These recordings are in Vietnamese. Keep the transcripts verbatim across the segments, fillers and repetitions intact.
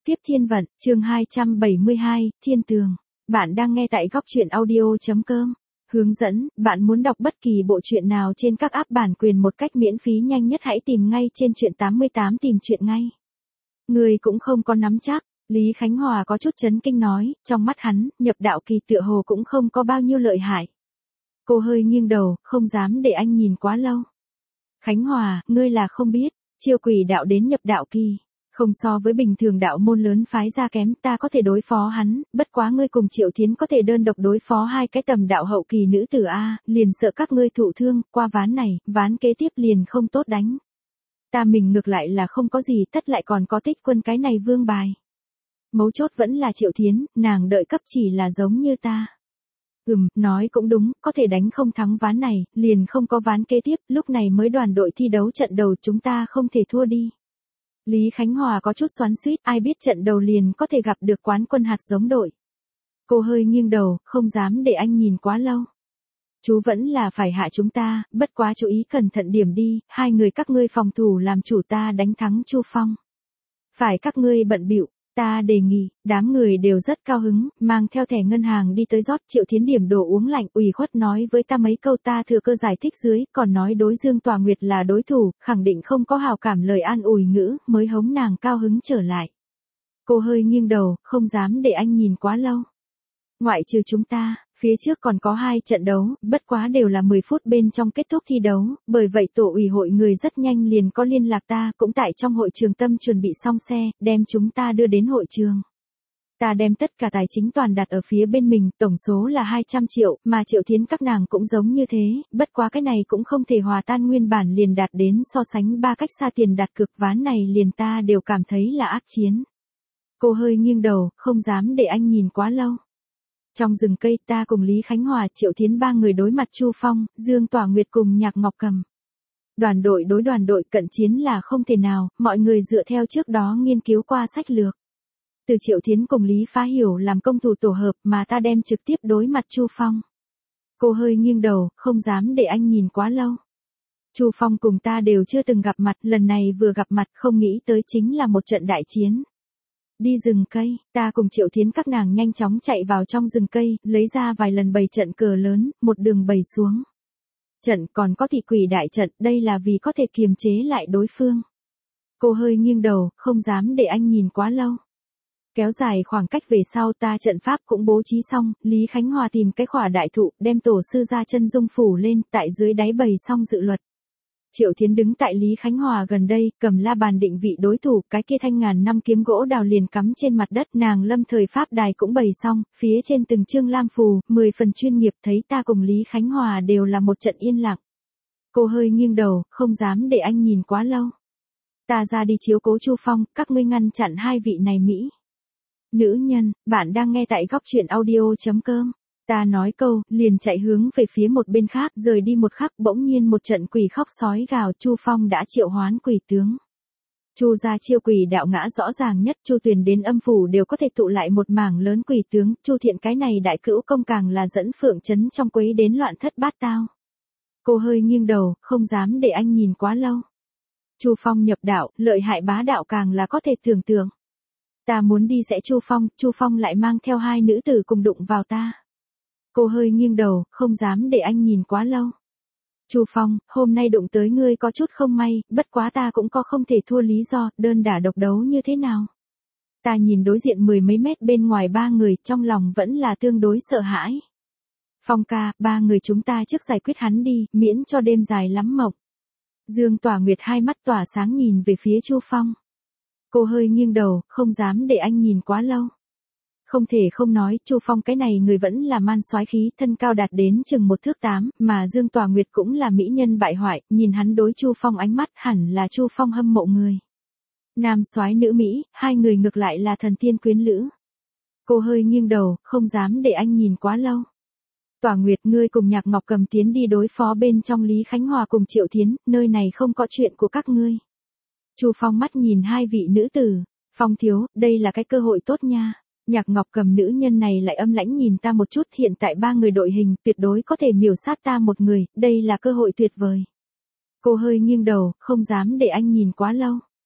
Tiếp thiên vận, chương hai trăm bảy mươi hai, Thiên Tường. Bạn đang nghe tại góc truyện audio.com. Hướng dẫn, bạn muốn đọc bất kỳ bộ truyện nào trên các app bản quyền một cách miễn phí nhanh nhất hãy tìm ngay trên truyện tám mươi tám tìm truyện ngay. Người cũng không có nắm chắc, Lý Khánh Hòa có chút chấn kinh nói, trong mắt hắn, nhập đạo kỳ tựa hồ cũng không có bao nhiêu lợi hại. Cô hơi nghiêng đầu, không dám để anh nhìn quá lâu. Khánh Hòa, ngươi là không biết, chiêu quỷ đạo đến nhập đạo kỳ. Không so với bình thường đạo môn lớn phái ra kém, ta có thể đối phó hắn, bất quá ngươi cùng Triệu Thiến có thể đơn độc đối phó hai cái tầm đạo hậu kỳ nữ tử A, liền sợ các ngươi thụ thương, qua ván này, ván kế tiếp liền không tốt đánh. Ta mình ngược lại là không có gì, tất lại còn có Tích Quân cái này vương bài. Mấu chốt vẫn là Triệu Thiến, nàng đợi cấp chỉ là giống như ta. Ừm, nói cũng đúng, có thể đánh không thắng ván này, liền không có ván kế tiếp, lúc này mới đoàn đội thi đấu trận đầu chúng ta không thể thua đi. Lý Khánh Hòa có chút xoắn xuýt, ai biết trận đầu liền có thể gặp được quán quân hạt giống đội. Cô hơi nghiêng đầu, không dám để anh nhìn quá lâu. Chú vẫn là phải hạ chúng ta, bất quá chú ý cẩn thận điểm đi, hai người các ngươi phòng thủ làm chủ ta đánh thắng Chu Phong. Phải các ngươi bận bịu, ta đề nghị, đám người đều rất cao hứng, mang theo thẻ ngân hàng đi tới rót Triệu Thiến điểm đồ uống lạnh, ủy khuất nói với ta mấy câu ta thừa cơ giải thích dưới, còn nói đối Dương Tòa Nguyệt là đối thủ, khẳng định không có hào cảm lời an ủi ngữ, mới hống nàng cao hứng trở lại. Cô hơi nghiêng đầu, không dám để anh nhìn quá lâu. Ngoại trừ chúng ta, phía trước còn có hai trận đấu, bất quá đều là mười phút bên trong kết thúc thi đấu, bởi vậy tổ ủy hội người rất nhanh liền có liên lạc ta, cũng tại trong hội trường tâm chuẩn bị xong xe, đem chúng ta đưa đến hội trường. Ta đem tất cả tài chính toàn đặt ở phía bên mình, tổng số là hai trăm triệu, mà Triệu Thiến các nàng cũng giống như thế, bất quá cái này cũng không thể hòa tan nguyên bản liền đạt đến so sánh ba cách xa tiền đặt cược ván này liền ta đều cảm thấy là ác chiến. Cô hơi nghiêng đầu, không dám để anh nhìn quá lâu. Trong rừng cây ta cùng Lý Khánh Hòa, Triệu Thiến ba người đối mặt Chu Phong, Dương Tòa Nguyệt cùng Nhạc Ngọc Cầm. Đoàn đội đối đoàn đội cận chiến là không thể nào, mọi người dựa theo trước đó nghiên cứu qua sách lược. Từ Triệu Thiến cùng Lý Phá Hiểu làm công thủ tổ hợp mà ta đem trực tiếp đối mặt Chu Phong. Cô hơi nghiêng đầu, không dám để anh nhìn quá lâu. Chu Phong cùng ta đều chưa từng gặp mặt, lần này vừa gặp mặt không nghĩ tới chính là một trận đại chiến. Đi rừng cây, ta cùng Triệu Thiến các nàng nhanh chóng chạy vào trong rừng cây, lấy ra vài lần bày trận cờ lớn, một đường bày xuống. Trận còn có thị quỷ đại trận, đây là vì có thể kiềm chế lại đối phương. Cô hơi nghiêng đầu, không dám để anh nhìn quá lâu. Kéo dài khoảng cách về sau ta trận pháp cũng bố trí xong, Lý Khánh Hòa tìm cái khỏa đại thụ, đem tổ sư ra chân dung phủ lên, tại dưới đáy bày xong dự luật. Triệu Thiến đứng tại Lý Khánh Hòa gần đây, cầm la bàn định vị đối thủ, cái kia thanh ngàn năm kiếm gỗ đào liền cắm trên mặt đất, nàng lâm thời pháp đài cũng bày xong, phía trên từng chương lam phù, mười phần chuyên nghiệp, thấy ta cùng Lý Khánh Hòa đều là một trận yên lặng. Cô hơi nghiêng đầu, không dám để anh nhìn quá lâu. Ta ra đi chiếu cố Chu Phong, các ngươi ngăn chặn hai vị này Mỹ. Nữ nhân, bạn đang nghe tại góc truyện audio.com. Ta nói câu, liền chạy hướng về phía một bên khác, rời đi một khắc, bỗng nhiên một trận quỷ khóc sói gào, Chu Phong đã triệu hoán quỷ tướng. Chu gia chiêu quỷ đạo ngã rõ ràng nhất, Chu Tuyền đến âm phủ đều có thể tụ lại một mảng lớn quỷ tướng, Chu Thiện cái này đại cữu công càng là dẫn phượng chấn trong quấy đến loạn thất bát tao. Cô hơi nghiêng đầu, không dám để anh nhìn quá lâu. Chu Phong nhập đạo, lợi hại bá đạo càng là có thể tưởng tượng. Ta muốn đi sẽ Chu Phong, Chu Phong lại mang theo hai nữ tử cùng đụng vào ta. Cô hơi nghiêng đầu, không dám để anh nhìn quá lâu. Chu Phong, hôm nay đụng tới ngươi có chút không may, bất quá ta cũng có không thể thua lý do, đơn đả độc đấu như thế nào. Ta nhìn đối diện mười mấy mét bên ngoài ba người, trong lòng vẫn là tương đối sợ hãi. Phong ca, ba người chúng ta trước giải quyết hắn đi, miễn cho đêm dài lắm mộng. Dương Tòa Nguyệt hai mắt tỏa sáng nhìn về phía Chu Phong. Cô hơi nghiêng đầu, không dám để anh nhìn quá lâu. Không thể không nói, Chu Phong cái này người vẫn là man soái khí, thân cao đạt đến chừng một thước tám, mà Dương Tòa Nguyệt cũng là mỹ nhân bại hoại, nhìn hắn đối Chu Phong ánh mắt hẳn là Chu Phong hâm mộ người. Nam soái nữ Mỹ, hai người ngược lại là thần tiên quyến lữ. Cô hơi nghiêng đầu, không dám để anh nhìn quá lâu. Tòa Nguyệt, ngươi cùng Nhạc Ngọc Cầm tiến đi đối phó bên trong Lý Khánh Hòa cùng Triệu Thiến, nơi này không có chuyện của các ngươi. Chu Phong mắt nhìn hai vị nữ tử, Phong thiếu, đây là cái cơ hội tốt nha. Nhạc Ngọc Cầm nữ nhân này lại âm lãnh nhìn ta một chút, hiện tại ba người đội hình tuyệt đối có thể miểu sát ta một người, đây là cơ hội tuyệt vời. Cô hơi nghiêng đầu, không dám để anh nhìn quá lâu.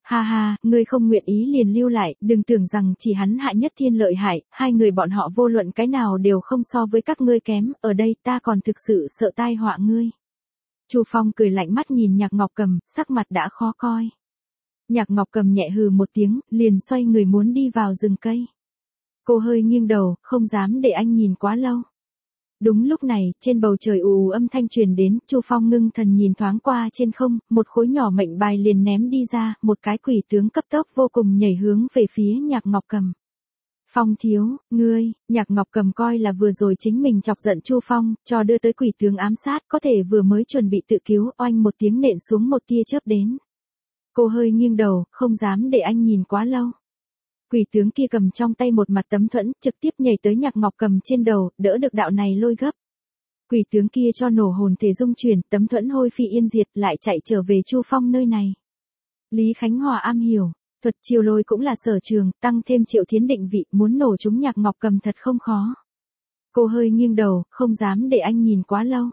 Ha ha, ngươi không nguyện ý liền lưu lại, đừng tưởng rằng chỉ hắn Hạ Nhất Thiên lợi hại, hai người bọn họ vô luận cái nào đều không so với các ngươi kém, ở đây ta còn thực sự sợ tai họa ngươi. Chu Phong cười lạnh mắt nhìn Nhạc Ngọc Cầm, sắc mặt đã khó coi. Nhạc Ngọc Cầm nhẹ hừ một tiếng, liền xoay người muốn đi vào rừng cây. Cô hơi nghiêng đầu, không dám để anh nhìn quá lâu. Đúng lúc này, trên bầu trời ù ù âm thanh truyền đến, Chu Phong ngưng thần nhìn thoáng qua trên không, một khối nhỏ mệnh bài liền ném đi ra, một cái quỷ tướng cấp tốc vô cùng nhảy hướng về phía Nhạc Ngọc Cầm. Phong thiếu, ngươi, Nhạc Ngọc Cầm coi là vừa rồi chính mình chọc giận Chu Phong, cho đưa tới quỷ tướng ám sát, có thể vừa mới chuẩn bị tự cứu, oanh một tiếng nện xuống một tia chớp đến. Cô hơi nghiêng đầu, không dám để anh nhìn quá lâu. Quỷ tướng kia cầm trong tay một mặt tấm thuẫn, trực tiếp nhảy tới Nhạc Ngọc Cầm trên đầu, đỡ được đạo này lôi gấp. Quỷ tướng kia cho nổ hồn thể dung chuyển, tấm thuẫn hôi phi yên diệt, lại chạy trở về Chu Phong nơi này. Lý Khánh Hòa am hiểu, thuật chiêu lôi cũng là sở trường, tăng thêm Triệu Thiến định vị, muốn nổ chúng Nhạc Ngọc Cầm thật không khó. Cô hơi nghiêng đầu, không dám để anh nhìn quá lâu.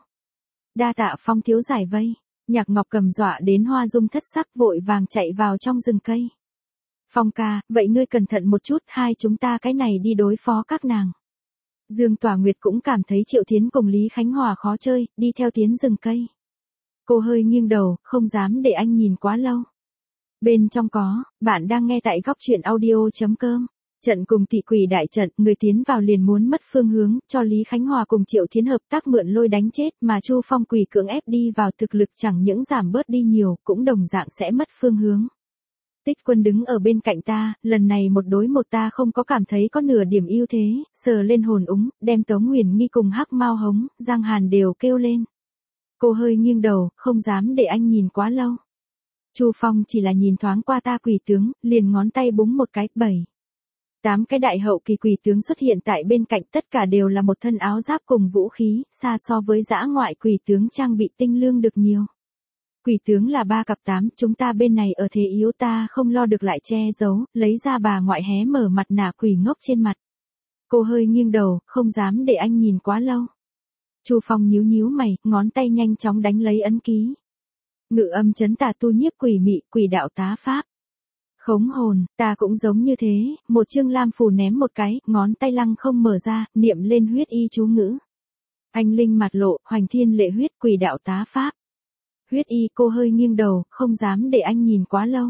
Đa tạ Phong thiếu giải vây. Nhạc Ngọc Cầm dọa đến hoa dung thất sắc, vội vàng chạy vào trong rừng cây. Phong ca, vậy ngươi cẩn thận một chút, hai chúng ta cái này đi đối phó các nàng. Dương Tỏa Nguyệt cũng cảm thấy Triệu Thiến cùng Lý Khánh Hòa khó chơi, đi theo tiến rừng cây. Cô hơi nghiêng đầu, không dám để anh nhìn quá lâu. Bên trong có, bạn đang nghe tại góc truyện audio.com. Trận cùng thị quỷ đại trận, người tiến vào liền muốn mất phương hướng, cho Lý Khánh Hòa cùng Triệu Thiến hợp tác mượn lôi đánh chết, mà Chu Phong quỷ cưỡng ép đi vào, thực lực chẳng những giảm bớt đi nhiều, cũng đồng dạng sẽ mất phương hướng. Tích Quân đứng ở bên cạnh ta, lần này một đối một ta không có cảm thấy có nửa điểm ưu thế, sờ lên hồn úng, đem Tống Huyền Nghi cùng Hắc Mao Hống, Giang Hàn đều kêu lên. Cô hơi nghiêng đầu, không dám để anh nhìn quá lâu. Chu Phong chỉ là nhìn thoáng qua ta quỷ tướng, liền ngón tay búng một cái, bảy. Tám cái đại hậu kỳ quỷ tướng xuất hiện tại bên cạnh, tất cả đều là một thân áo giáp cùng vũ khí, xa so với dã ngoại quỷ tướng trang bị tinh lương được nhiều. Quỷ tướng là ba cặp tám, chúng ta bên này ở thế yếu, ta không lo được lại che giấu, lấy ra bà ngoại hé mở mặt nạ quỷ ngốc trên mặt. Cô hơi nghiêng đầu, không dám để anh nhìn quá lâu. Chu Phong nhíu nhíu mày, ngón tay nhanh chóng đánh lấy ấn ký. Ngự âm chấn tà tu nhiếp quỷ mị, quỷ đạo tá pháp. Khống hồn, ta cũng giống như thế, một chương lam phù ném một cái, ngón tay lăng không mở ra, niệm lên huyết y chú ngữ. Anh linh mặt lộ, hoành thiên lệ huyết, quỷ đạo tá pháp. Huyết y, cô hơi nghiêng đầu, không dám để anh nhìn quá lâu.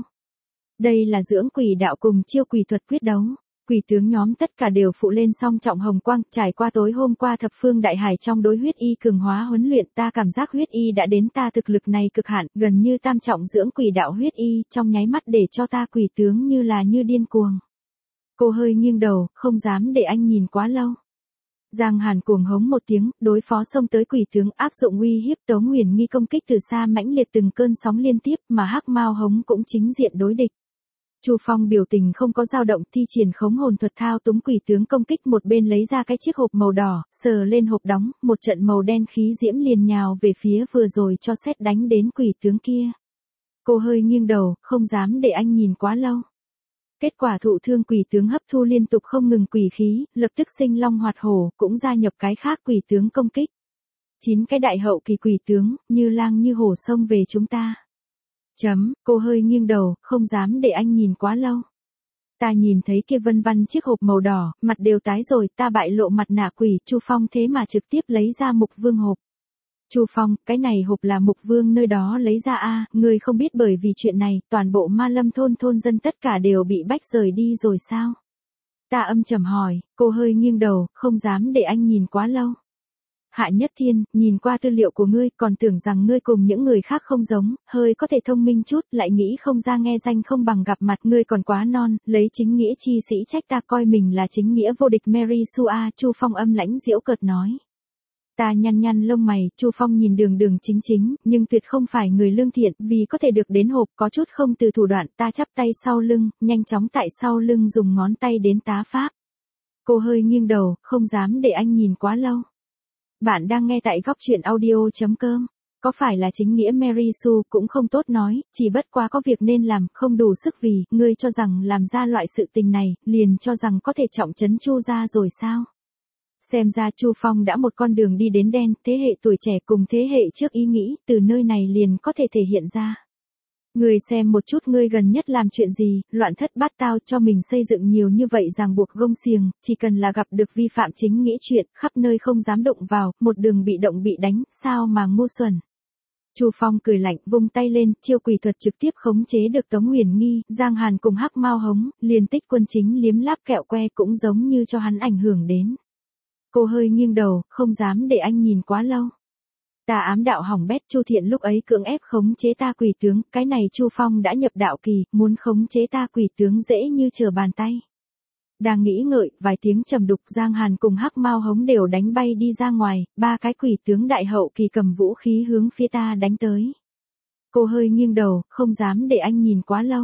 Đây là dưỡng quỷ đạo cùng chiêu quỷ thuật quyết đấu. Quỷ tướng nhóm tất cả đều phụ lên song trọng hồng quang, trải qua tối hôm qua thập phương đại hải trong đối huyết y cường hóa huấn luyện, ta cảm giác huyết y đã đến ta thực lực này cực hạn, gần như tam trọng dưỡng quỷ đạo huyết y, trong nháy mắt để cho ta quỷ tướng như là như điên cuồng. Cô hơi nghiêng đầu, không dám để anh nhìn quá lâu. Giang Hàn cuồng hống một tiếng, đối phó xông tới quỷ tướng, áp dụng uy hiếp. Tống Huyền Nghi công kích từ xa mãnh liệt từng cơn sóng liên tiếp, mà Hắc Mao Hống cũng chính diện đối địch. Chu Phong biểu tình không có dao động, thi triển khống hồn thuật thao túng quỷ tướng công kích, một bên lấy ra cái chiếc hộp màu đỏ, sờ lên hộp đóng, một trận màu đen khí diễm liền nhào về phía vừa rồi cho sét đánh đến quỷ tướng kia. Cô hơi nghiêng đầu, không dám để anh nhìn quá lâu. Kết quả thụ thương quỷ tướng hấp thu liên tục không ngừng quỷ khí, lập tức sinh long hoạt hổ, cũng gia nhập cái khác quỷ tướng công kích. Chín cái đại hậu kỳ quỷ tướng, như lang như hổ xông về chúng ta. Chấm, cô hơi nghiêng đầu, không dám để anh nhìn quá lâu. Ta nhìn thấy kia vân vân chiếc hộp màu đỏ, mặt đều tái rồi, ta bại lộ mặt nạ quỷ, Chu Phong thế mà trực tiếp lấy ra mục vương hộp. Chu Phong, cái này hộp là mục vương nơi đó lấy ra a, à, người không biết bởi vì chuyện này, toàn bộ Ma Lâm thôn thôn dân tất cả đều bị bách rời đi rồi sao? Ta âm trầm hỏi, cô hơi nghiêng đầu, không dám để anh nhìn quá lâu. Hạ Nhất Thiên, nhìn qua tư liệu của ngươi, còn tưởng rằng ngươi cùng những người khác không giống, hơi có thể thông minh chút, lại nghĩ không ra nghe danh không bằng gặp mặt, ngươi còn quá non, lấy chính nghĩa chi sĩ trách ta, coi mình là chính nghĩa vô địch Mary Sue. Chu Phong âm lãnh giễu cợt nói. Ta nhăn nhăn lông mày, Chu Phong nhìn đường đường chính chính, nhưng tuyệt không phải người lương thiện, vì có thể được đến hộp có chút không từ thủ đoạn, ta chắp tay sau lưng, nhanh chóng tại sau lưng dùng ngón tay đến tá pháp. Cô hơi nghiêng đầu, không dám để anh nhìn quá lâu. Bạn đang nghe tại góc truyện audio.com. Có phải là chính nghĩa Mary Sue cũng không tốt nói, chỉ bất quá có việc nên làm, không đủ sức vì, ngươi cho rằng làm ra loại sự tình này, liền cho rằng có thể trọng trấn Chu gia rồi sao? Xem ra Chu Phong đã một con đường đi đến đen, thế hệ tuổi trẻ cùng thế hệ trước ý nghĩ, từ nơi này liền có thể thể hiện ra. Ngươi xem một chút ngươi gần nhất làm chuyện gì, loạn thất bát tao cho mình xây dựng nhiều như vậy ràng buộc gông xiềng, chỉ cần là gặp được vi phạm chính nghĩ chuyện, khắp nơi không dám động vào, một đường bị động bị đánh, sao mà ngu xuẩn. Chu Phong cười lạnh, vung tay lên, chiêu quỷ thuật trực tiếp khống chế được Tống Huyền Nghi, Giang Hàn cùng Hắc Mao Hống, liền Tích Quân chính liếm láp kẹo que cũng giống như cho hắn ảnh hưởng đến. Cô hơi nghiêng đầu, không dám để anh nhìn quá lâu. Ta ám đạo hỏng bét, Chu Thiện lúc ấy cưỡng ép khống chế ta quỷ tướng, cái này Chu Phong đã nhập đạo kỳ, muốn khống chế ta quỷ tướng dễ như trở bàn tay. Đang nghĩ ngợi, vài tiếng trầm đục, Giang Hàn cùng Hắc Mao Hống đều đánh bay đi ra ngoài, ba cái quỷ tướng đại hậu kỳ cầm vũ khí hướng phía ta đánh tới. Cô hơi nghiêng đầu, không dám để anh nhìn quá lâu.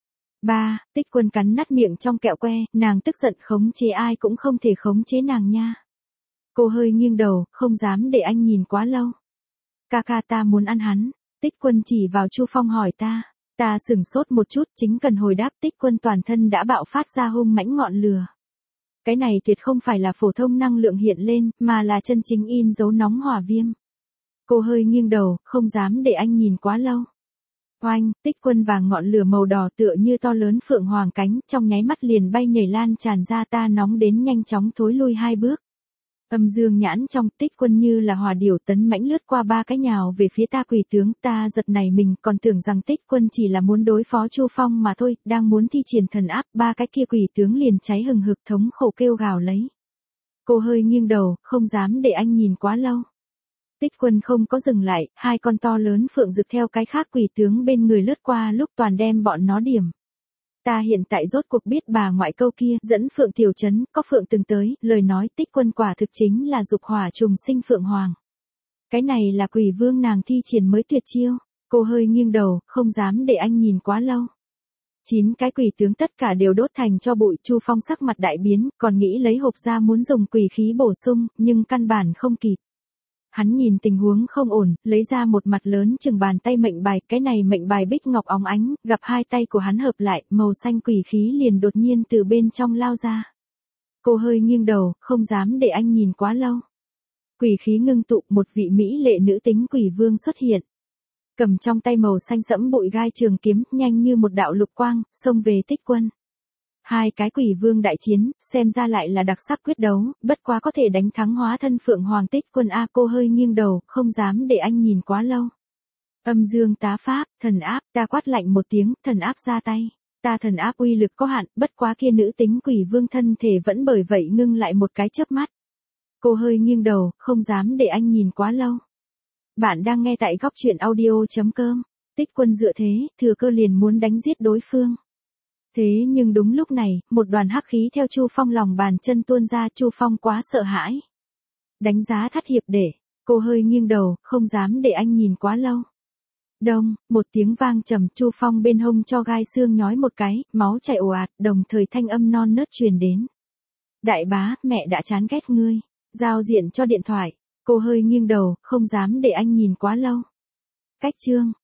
Ba, Tích Quân cắn nát miệng trong kẹo que, nàng tức giận khống chế ai cũng không thể khống chế nàng nha. Cô hơi nghiêng đầu, không dám để anh nhìn quá lâu. Ca ca ta muốn ăn hắn. Tích Quân chỉ vào Chu Phong hỏi ta. Ta sửng sốt một chút, chính cần hồi đáp, Tích Quân toàn thân đã bạo phát ra hung mãnh ngọn lửa. Cái này tuyệt không phải là phổ thông năng lượng hiện lên, mà là chân chính in dấu nóng hỏa viêm. Cô hơi nghiêng đầu, không dám để anh nhìn quá lâu. Oanh, Tích Quân vàng ngọn lửa màu đỏ tựa như to lớn phượng hoàng cánh, trong nháy mắt liền bay nhảy lan tràn ra, ta nóng đến nhanh chóng thối lui hai bước. Âm dương nhãn trong, Tích Quân như là hỏa điểu tấn mãnh lướt qua ba cái nhào về phía ta quỷ tướng, ta giật nảy mình, còn tưởng rằng Tích Quân chỉ là muốn đối phó Chu Phong mà thôi, đang muốn thi triển thần áp, ba cái kia quỷ tướng liền cháy hừng hực thống khổ kêu gào lấy. Cô hơi nghiêng đầu, không dám để anh nhìn quá lâu. Tích Quân không có dừng lại, hai con to lớn phượng rực theo cái khác quỷ tướng bên người lướt qua lúc toàn đem bọn nó điểm. Ta hiện tại rốt cuộc biết bà ngoại câu kia, dẫn phượng tiểu trấn, có phượng từng tới, lời nói Tích Quân quả thực chính là dục hỏa trùng sinh phượng hoàng. Cái này là quỷ vương nàng thi triển mới tuyệt chiêu. Cô hơi nghiêng đầu, không dám để anh nhìn quá lâu. Chín cái quỷ tướng tất cả đều đốt thành cho bụi, Chu Phong sắc mặt đại biến, còn nghĩ lấy hộp ra muốn dùng quỷ khí bổ sung, nhưng căn bản không kịp. Hắn nhìn tình huống không ổn, lấy ra một mặt lớn chừng bàn tay mệnh bài, cái này mệnh bài bích ngọc óng ánh, gặp hai tay của hắn hợp lại, màu xanh quỷ khí liền đột nhiên từ bên trong lao ra. Cô hơi nghiêng đầu, không dám để anh nhìn quá lâu. Quỷ khí ngưng tụ, một vị mỹ lệ nữ tính quỷ vương xuất hiện. Cầm trong tay màu xanh sẫm bụi gai trường kiếm, nhanh như một đạo lục quang, xông về Tích Quân. Hai cái quỷ vương đại chiến, xem ra lại là đặc sắc quyết đấu, bất quá có thể đánh thắng hóa thân phượng hoàng Tích Quân a. Cô hơi nghiêng đầu, không dám để anh nhìn quá lâu. Âm dương tá pháp, thần áp, ta quát lạnh một tiếng, thần áp ra tay. Ta thần áp uy lực có hạn, bất quá kia nữ tính quỷ vương thân thể vẫn bởi vậy ngưng lại một cái chớp mắt. Cô hơi nghiêng đầu, không dám để anh nhìn quá lâu. Bạn đang nghe tại góc truyện audio chấm com. Tích Quân dựa thế, thừa cơ liền muốn đánh giết đối phương. Thế nhưng đúng lúc này, một đoàn hắc khí theo Chu Phong lòng bàn chân tuôn ra, Chu Phong quá sợ hãi. Đánh giá thất hiệp để, cô hơi nghiêng đầu, không dám để anh nhìn quá lâu. Đông, một tiếng vang trầm, Chu Phong bên hông cho gai xương nhói một cái, máu chảy ồ ạt, đồng thời thanh âm non nớt truyền đến. Đại bá, mẹ đã chán ghét ngươi, giao diện cho điện thoại, cô hơi nghiêng đầu, không dám để anh nhìn quá lâu. Cách chương.